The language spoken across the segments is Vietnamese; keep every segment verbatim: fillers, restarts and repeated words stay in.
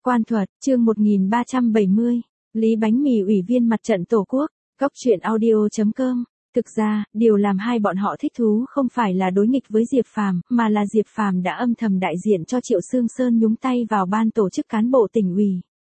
Quan thuật, chương một nghìn ba trăm bảy mươi, Lý Bánh Mì ủy viên mặt trận Tổ quốc, Góc truyện audio chấm com. Thực ra, điều làm hai bọn họ thích thú không phải là đối nghịch với Diệp Phàm, mà là Diệp Phàm đã âm thầm đại diện cho Triệu Sương Sơn nhúng tay vào ban tổ chức cán bộ tỉnh ủy.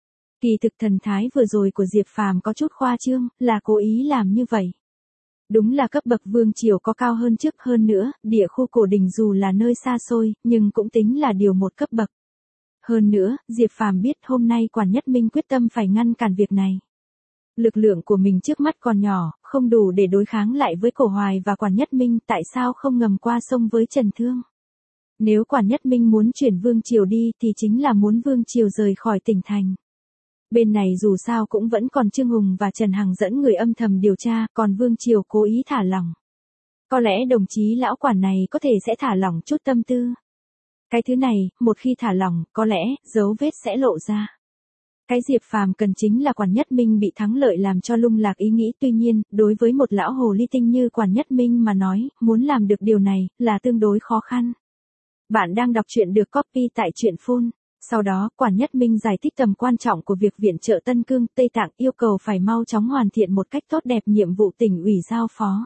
Kỳ thực thần thái vừa rồi của Diệp Phàm có chút khoa trương, là cố ý làm như vậy. Đúng là cấp bậc vương triều có cao hơn trước, hơn nữa, địa khu Cổ Đình dù là nơi xa xôi, nhưng cũng tính là điều một cấp bậc. Hơn nữa, Diệp Phàm biết hôm nay Quản Nhất Minh quyết tâm phải ngăn cản việc này. Lực lượng của mình trước mắt còn nhỏ, không đủ để đối kháng lại với Cổ Hoài và Quản Nhất Minh, tại sao không ngầm qua sông với Trần Thương? Nếu Quản Nhất Minh muốn chuyển vương triều đi thì chính là muốn vương triều rời khỏi tỉnh thành. Bên này dù sao cũng vẫn còn Trương Hùng và Trần Hằng dẫn người âm thầm điều tra, còn vương triều cố ý thả lỏng. Có lẽ đồng chí lão quản này có thể sẽ thả lỏng chút tâm tư. Cái thứ này, một khi thả lỏng, có lẽ, dấu vết sẽ lộ ra. Cái Diệp Phàm cần chính là Quản Nhất Minh bị thắng lợi làm cho lung lạc ý nghĩ, tuy nhiên, đối với một lão hồ ly tinh như Quản Nhất Minh mà nói, muốn làm được điều này, là tương đối khó khăn. Bạn đang đọc truyện được copy tại truyện phun. Sau đó, Quản Nhất Minh giải thích tầm quan trọng của việc viện trợ Tân Cương, Tây Tạng, yêu cầu phải mau chóng hoàn thiện một cách tốt đẹp nhiệm vụ tỉnh ủy giao phó.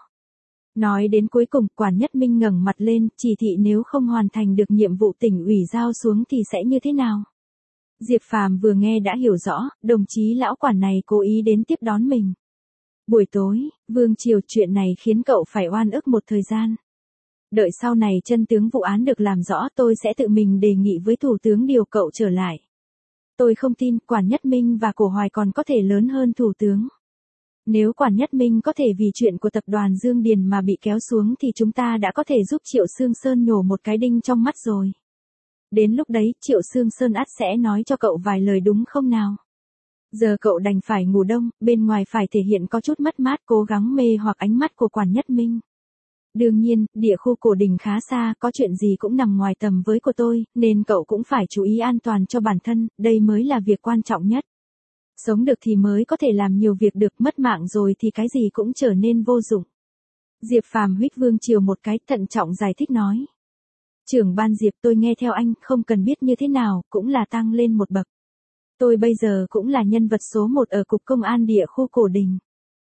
Nói đến cuối cùng, Quản Nhất Minh ngẩng mặt lên, chỉ thị nếu không hoàn thành được nhiệm vụ tỉnh ủy giao xuống thì sẽ như thế nào. Diệp Phàm vừa nghe đã hiểu rõ, đồng chí lão quản này cố ý đến tiếp đón mình. Buổi tối, vương triều, chuyện này khiến cậu phải oan ức một thời gian. Đợi sau này chân tướng vụ án được làm rõ, tôi sẽ tự mình đề nghị với thủ tướng điều cậu trở lại. Tôi không tin Quản Nhất Minh và Cổ Hoài còn có thể lớn hơn thủ tướng. Nếu Quản Nhất Minh có thể vì chuyện của tập đoàn Dương Điền mà bị kéo xuống thì chúng ta đã có thể giúp Triệu Sương Sơn nhổ một cái đinh trong mắt rồi. Đến lúc đấy, Triệu Sương Sơn ắt sẽ nói cho cậu vài lời đúng không nào? Giờ cậu đành phải ngủ đông, bên ngoài phải thể hiện có chút mất mát, cố gắng mê hoặc ánh mắt của Quản Nhất Minh. Đương nhiên, địa khu Cổ Đình khá xa, có chuyện gì cũng nằm ngoài tầm với của tôi, nên cậu cũng phải chú ý an toàn cho bản thân, đây mới là việc quan trọng nhất. Sống được thì mới có thể làm nhiều việc được, mất mạng rồi thì cái gì cũng trở nên vô dụng. Diệp Phàm huýt vương triều một cái, thận trọng giải thích nói. Trưởng ban Diệp, tôi nghe theo anh, không cần biết như thế nào, cũng là tăng lên một bậc. Tôi bây giờ cũng là nhân vật số một ở Cục Công an địa khu Cổ Đình.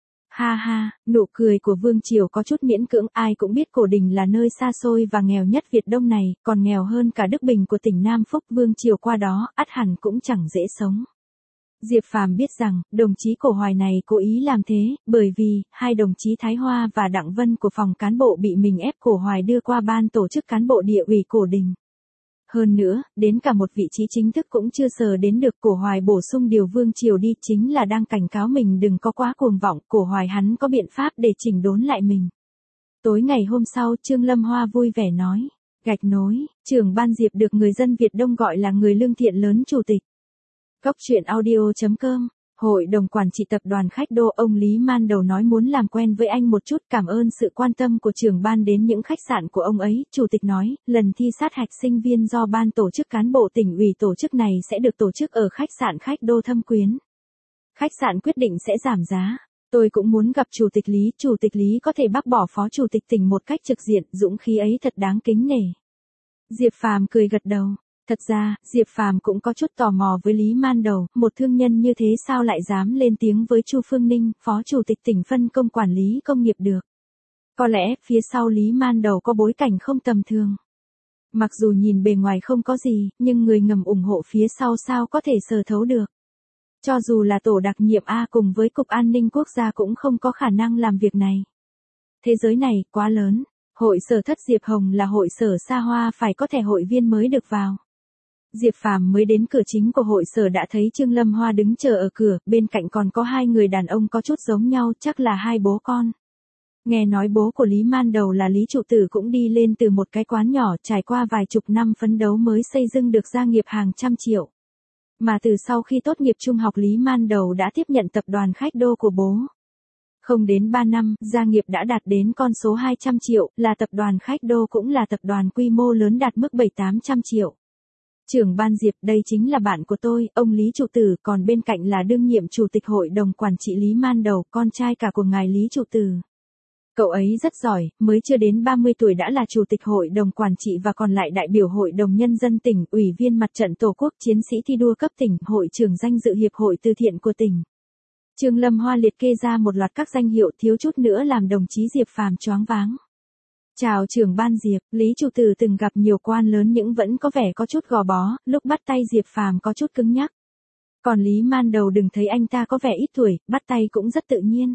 Ha ha, nụ cười của vương triều có chút miễn cưỡng, ai cũng biết Cổ Đình là nơi xa xôi và nghèo nhất Việt Đông này, còn nghèo hơn cả Đức Bình của tỉnh Nam Phúc, vương triều qua đó, ắt hẳn cũng chẳng dễ sống. Diệp Phàm biết rằng, đồng chí Cổ Hoài này cố ý làm thế, bởi vì, hai đồng chí Thái Hoa và Đặng Vân của phòng cán bộ bị mình ép Cổ Hoài đưa qua ban tổ chức cán bộ địa ủy Cổ Đình. Hơn nữa, đến cả một vị trí chính thức cũng chưa sờ đến được, Cổ Hoài bổ sung điều vương triều đi chính là đang cảnh cáo mình đừng có quá cuồng vọng, Cổ Hoài hắn có biện pháp để chỉnh đốn lại mình. Tối ngày hôm sau, Trương Lâm Hoa vui vẻ nói, gạch nối, trưởng ban Diệp được người dân Việt Đông gọi là người lương thiện lớn chủ tịch. Góc truyện audio chấm com. Hội đồng quản trị tập đoàn Khách Đô, ông Lý Man Đầu nói muốn làm quen với anh một chút, cảm ơn sự quan tâm của trưởng ban đến những khách sạn của ông ấy. Chủ tịch nói, lần thi sát hạch sinh viên do ban tổ chức cán bộ tỉnh ủy tổ chức này sẽ được tổ chức ở khách sạn Khách Đô Thâm Quyến. Khách sạn quyết định sẽ giảm giá. Tôi cũng muốn gặp Chủ tịch Lý, Chủ tịch Lý có thể bác bỏ Phó Chủ tịch tỉnh một cách trực diện, dũng khí ấy thật đáng kính nể. Diệp Phàm cười gật đầu. Thật ra, Diệp Phàm cũng có chút tò mò với Lý Man Đầu, một thương nhân như thế sao lại dám lên tiếng với Chu Phương Ninh, Phó Chủ tịch tỉnh phân công quản lý công nghiệp được. Có lẽ, phía sau Lý Man Đầu có bối cảnh không tầm thường. Mặc dù nhìn bề ngoài không có gì, nhưng người ngầm ủng hộ phía sau sao có thể sờ thấu được. Cho dù là tổ đặc nhiệm A cùng với Cục An ninh Quốc gia cũng không có khả năng làm việc này. Thế giới này, quá lớn. Hội sở Thất Diệp Hồng là hội sở xa hoa, phải có thẻ hội viên mới được vào. Diệp Phàm mới đến cửa chính của hội sở đã thấy Trương Lâm Hoa đứng chờ ở cửa, bên cạnh còn có hai người đàn ông có chút giống nhau, chắc là hai bố con. Nghe nói bố của Lý Man Đầu là Lý Trụ Tử cũng đi lên từ một cái quán nhỏ, trải qua vài chục năm phấn đấu mới xây dựng được gia nghiệp hàng trăm triệu. Mà từ sau khi tốt nghiệp trung học Lý Man Đầu đã tiếp nhận tập đoàn Khách Đô của bố. Không đến ba năm, gia nghiệp đã đạt đến con số hai trăm triệu, là tập đoàn Khách Đô cũng là tập đoàn quy mô lớn đạt mức bảy tám trăm triệu. Trưởng ban Diệp, đây chính là bạn của tôi, ông Lý Trụ Tử, còn bên cạnh là đương nhiệm chủ tịch hội đồng quản trị Lý Man Đầu, con trai cả của ngài Lý Trụ Tử. Cậu ấy rất giỏi, mới chưa đến ba mươi tuổi đã là chủ tịch hội đồng quản trị và còn lại đại biểu hội đồng nhân dân tỉnh, ủy viên mặt trận Tổ quốc, chiến sĩ thi đua cấp tỉnh, hội trưởng danh dự hiệp hội từ thiện của tỉnh. Trương Lâm Hoa liệt kê ra một loạt các danh hiệu, thiếu chút nữa làm đồng chí Diệp Phàm choáng váng. Chào trưởng ban Diệp, Lý chủ tử từng gặp nhiều quan lớn nhưng vẫn có vẻ có chút gò bó, lúc bắt tay Diệp Phàm có chút cứng nhắc. Còn Lý Man Đầu đừng thấy anh ta có vẻ ít tuổi, bắt tay cũng rất tự nhiên.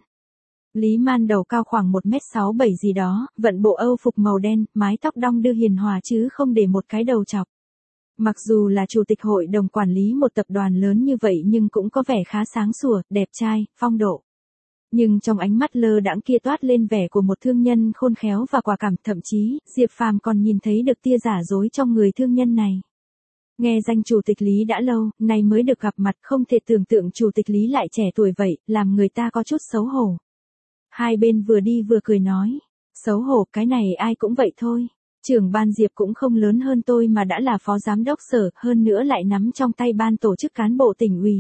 Lý Man Đầu cao khoảng một mét sáu bảy gì đó, vận bộ Âu phục màu đen, mái tóc đong đưa hiền hòa chứ không để một cái đầu chọc. Mặc dù là chủ tịch hội đồng quản lý một tập đoàn lớn như vậy nhưng cũng có vẻ khá sáng sủa, đẹp trai, phong độ. Nhưng trong ánh mắt lơ đãng kia toát lên vẻ của một thương nhân khôn khéo và quả cảm, thậm chí, Diệp Phàm còn nhìn thấy được tia giả dối trong người thương nhân này. Nghe danh chủ tịch Lý đã lâu, nay mới được gặp mặt, không thể tưởng tượng chủ tịch Lý lại trẻ tuổi vậy, làm người ta có chút xấu hổ. Hai bên vừa đi vừa cười nói, xấu hổ cái này ai cũng vậy thôi. Trưởng ban Diệp cũng không lớn hơn tôi mà đã là phó giám đốc sở, hơn nữa lại nắm trong tay ban tổ chức cán bộ tỉnh ủy.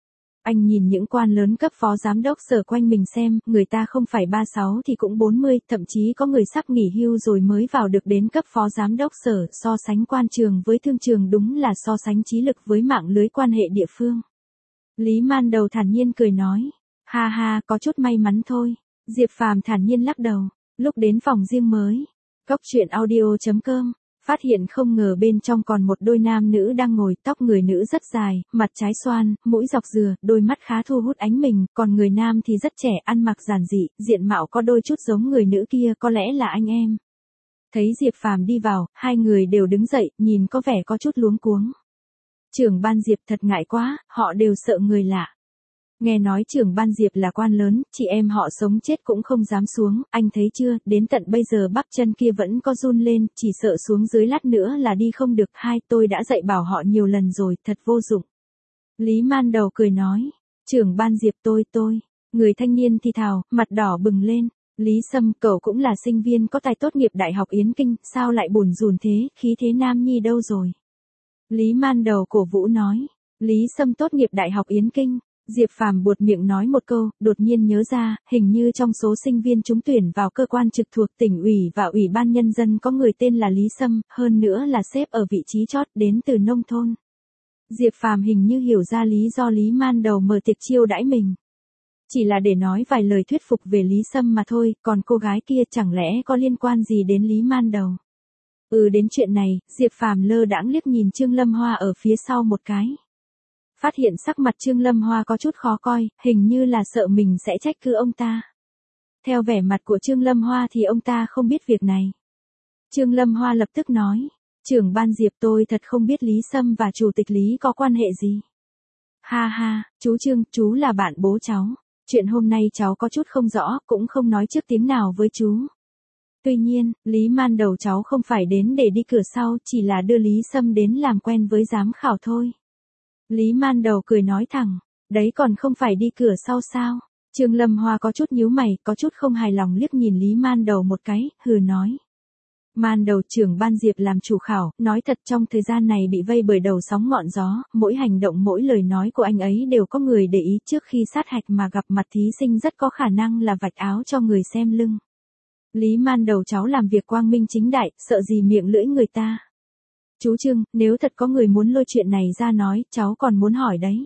Anh nhìn những quan lớn cấp phó giám đốc sở quanh mình xem, người ta không phải ba mươi sáu thì cũng bốn mươi, thậm chí có người sắp nghỉ hưu rồi mới vào được đến cấp phó giám đốc sở, so sánh quan trường với thương trường đúng là so sánh trí lực với mạng lưới quan hệ địa phương. Lý Man Đầu thản nhiên cười nói, ha ha, có chút may mắn thôi. Diệp Phàm thản nhiên lắc đầu, lúc đến phòng riêng mới. Cốc truyện audio chấm com, phát hiện không ngờ bên trong còn một đôi nam nữ đang ngồi, tóc người nữ rất dài, mặt trái xoan, mũi dọc dừa, đôi mắt khá thu hút ánh mình, còn người nam thì rất trẻ, ăn mặc giản dị, diện mạo có đôi chút giống người nữ kia, có lẽ là anh em. Thấy Diệp Phàm đi vào, hai người đều đứng dậy, nhìn có vẻ có chút luống cuống. Trưởng ban Diệp thật ngại quá, họ đều sợ người lạ. Nghe nói trưởng ban Diệp là quan lớn, chị em họ sống chết cũng không dám xuống, anh thấy chưa, đến tận bây giờ bắp chân kia vẫn có run lên, chỉ sợ xuống dưới lát nữa là đi không được. Hai, tôi đã dạy bảo họ nhiều lần rồi, thật vô dụng. Lý Man Đầu cười nói, trưởng ban Diệp tôi tôi, người thanh niên thì thào, mặt đỏ bừng lên, Lý Sâm, cậu cũng là sinh viên có tài tốt nghiệp Đại học Yến Kinh, sao lại bủn rủn thế, khí thế nam nhi đâu rồi? Lý Man Đầu cổ vũ nói, Lý Sâm tốt nghiệp Đại học Yến Kinh. Diệp Phàm buột miệng nói một câu, đột nhiên nhớ ra, hình như trong số sinh viên trúng tuyển vào cơ quan trực thuộc tỉnh ủy và ủy ban nhân dân có người tên là Lý Sâm, hơn nữa là xếp ở vị trí chót, đến từ nông thôn. Diệp Phàm hình như hiểu ra lý do Lý Man Đầu mở tiệc chiêu đãi mình. Chỉ là để nói vài lời thuyết phục về Lý Sâm mà thôi, còn cô gái kia chẳng lẽ có liên quan gì đến Lý Man Đầu. Ừ, đến chuyện này, Diệp Phàm lơ đãng liếc nhìn Trương Lâm Hoa ở phía sau một cái. Phát hiện sắc mặt Trương Lâm Hoa có chút khó coi, hình như là sợ mình sẽ trách cứ ông ta. Theo vẻ mặt của Trương Lâm Hoa thì ông ta không biết việc này. Trương Lâm Hoa lập tức nói, trưởng ban Diệp tôi thật không biết Lý Sâm và chủ tịch Lý có quan hệ gì. Ha ha, chú Trương, chú là bạn bố cháu. Chuyện hôm nay cháu có chút không rõ, cũng không nói trước tiếng nào với chú. Tuy nhiên, Lý Man Đầu cháu không phải đến để đi cửa sau, chỉ là đưa Lý Sâm đến làm quen với giám khảo thôi. Lý Man Đầu cười nói thẳng, đấy còn không phải đi cửa sau sao? Trương Lâm Hoa có chút nhíu mày, có chút không hài lòng liếc nhìn Lý Man Đầu một cái, hừ nói. Man Đầu, trưởng ban Diệp làm chủ khảo, nói thật trong thời gian này bị vây bởi đầu sóng ngọn gió, mỗi hành động mỗi lời nói của anh ấy đều có người để ý, trước khi sát hạch mà gặp mặt thí sinh rất có khả năng là vạch áo cho người xem lưng. Lý Man Đầu cháu làm việc quang minh chính đại, sợ gì miệng lưỡi người ta. Chú Trương, nếu thật có người muốn lôi chuyện này ra nói, cháu còn muốn hỏi đấy.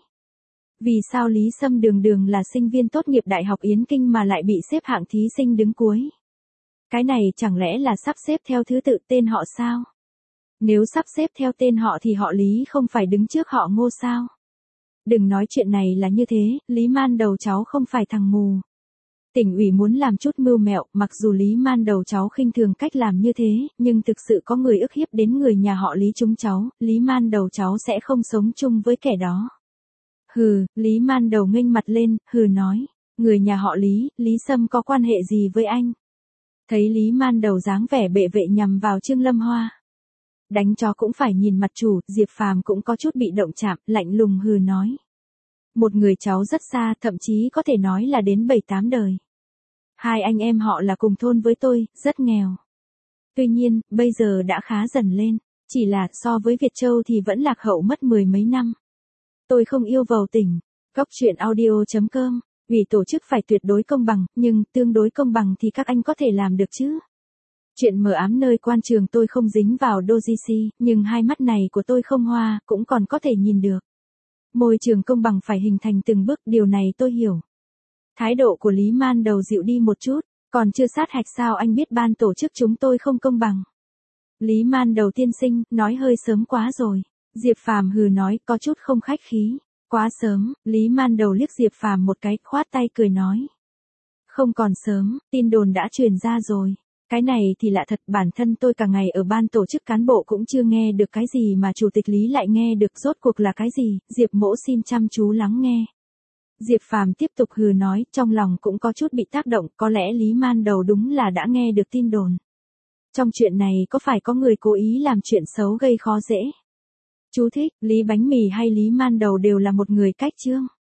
Vì sao Lý Sâm đường đường là sinh viên tốt nghiệp Đại học Yến Kinh mà lại bị xếp hạng thí sinh đứng cuối? Cái này chẳng lẽ là sắp xếp theo thứ tự tên họ sao? Nếu sắp xếp theo tên họ thì họ Lý không phải đứng trước họ Ngô sao? Đừng nói chuyện này là như thế, Lý Man Đầu cháu không phải thằng mù. Tỉnh ủy muốn làm chút mưu mẹo, mặc dù Lý Man Đầu cháu khinh thường cách làm như thế, nhưng thực sự có người ức hiếp đến người nhà họ Lý chúng cháu, Lý Man Đầu cháu sẽ không sống chung với kẻ đó. Hừ, Lý Man Đầu nghênh mặt lên, hừ nói, người nhà họ Lý, Lý Sâm có quan hệ gì với anh? Thấy Lý Man Đầu dáng vẻ bệ vệ nhằm vào Trương Lâm Hoa. Đánh chó cũng phải nhìn mặt chủ, Diệp Phàm cũng có chút bị động chạm, lạnh lùng hừ nói. Một người cháu rất xa, thậm chí có thể nói là đến bảy tám đời. Hai anh em họ là cùng thôn với tôi, rất nghèo. Tuy nhiên, bây giờ đã khá dần lên, chỉ là so với Việt Châu thì vẫn lạc hậu mất mười mấy năm. Tôi không yêu vào tỉnh. Cốc truyện audio chấm com Ủy tổ chức phải tuyệt đối công bằng, nhưng tương đối công bằng thì các anh có thể làm được chứ. Chuyện mờ ám nơi quan trường tôi không dính vào Doji, nhưng hai mắt này của tôi không hoa, cũng còn có thể nhìn được. Môi trường công bằng phải hình thành từng bước, điều này tôi hiểu. Thái độ của Lý Man Đầu dịu đi một chút, còn chưa sát hạch sao anh biết ban tổ chức chúng tôi không công bằng. Lý Man Đầu tiên sinh, nói hơi sớm quá rồi. Diệp Phàm hừ nói, có chút không khách khí. Quá sớm, Lý Man Đầu liếc Diệp Phàm một cái, khoát tay cười nói. Không còn sớm, tin đồn đã truyền ra rồi. Cái này thì lạ thật, bản thân tôi cả ngày ở ban tổ chức cán bộ cũng chưa nghe được cái gì mà chủ tịch Lý lại nghe được, rốt cuộc là cái gì, Diệp Mỗ xin chăm chú lắng nghe. Diệp Phàm tiếp tục hừ nói, trong lòng cũng có chút bị tác động, có lẽ Lý Man Đầu đúng là đã nghe được tin đồn. Trong chuyện này có phải có người cố ý làm chuyện xấu gây khó dễ? Chú thích, Lý Bánh Mì hay Lý Man Đầu đều là một người cách chương.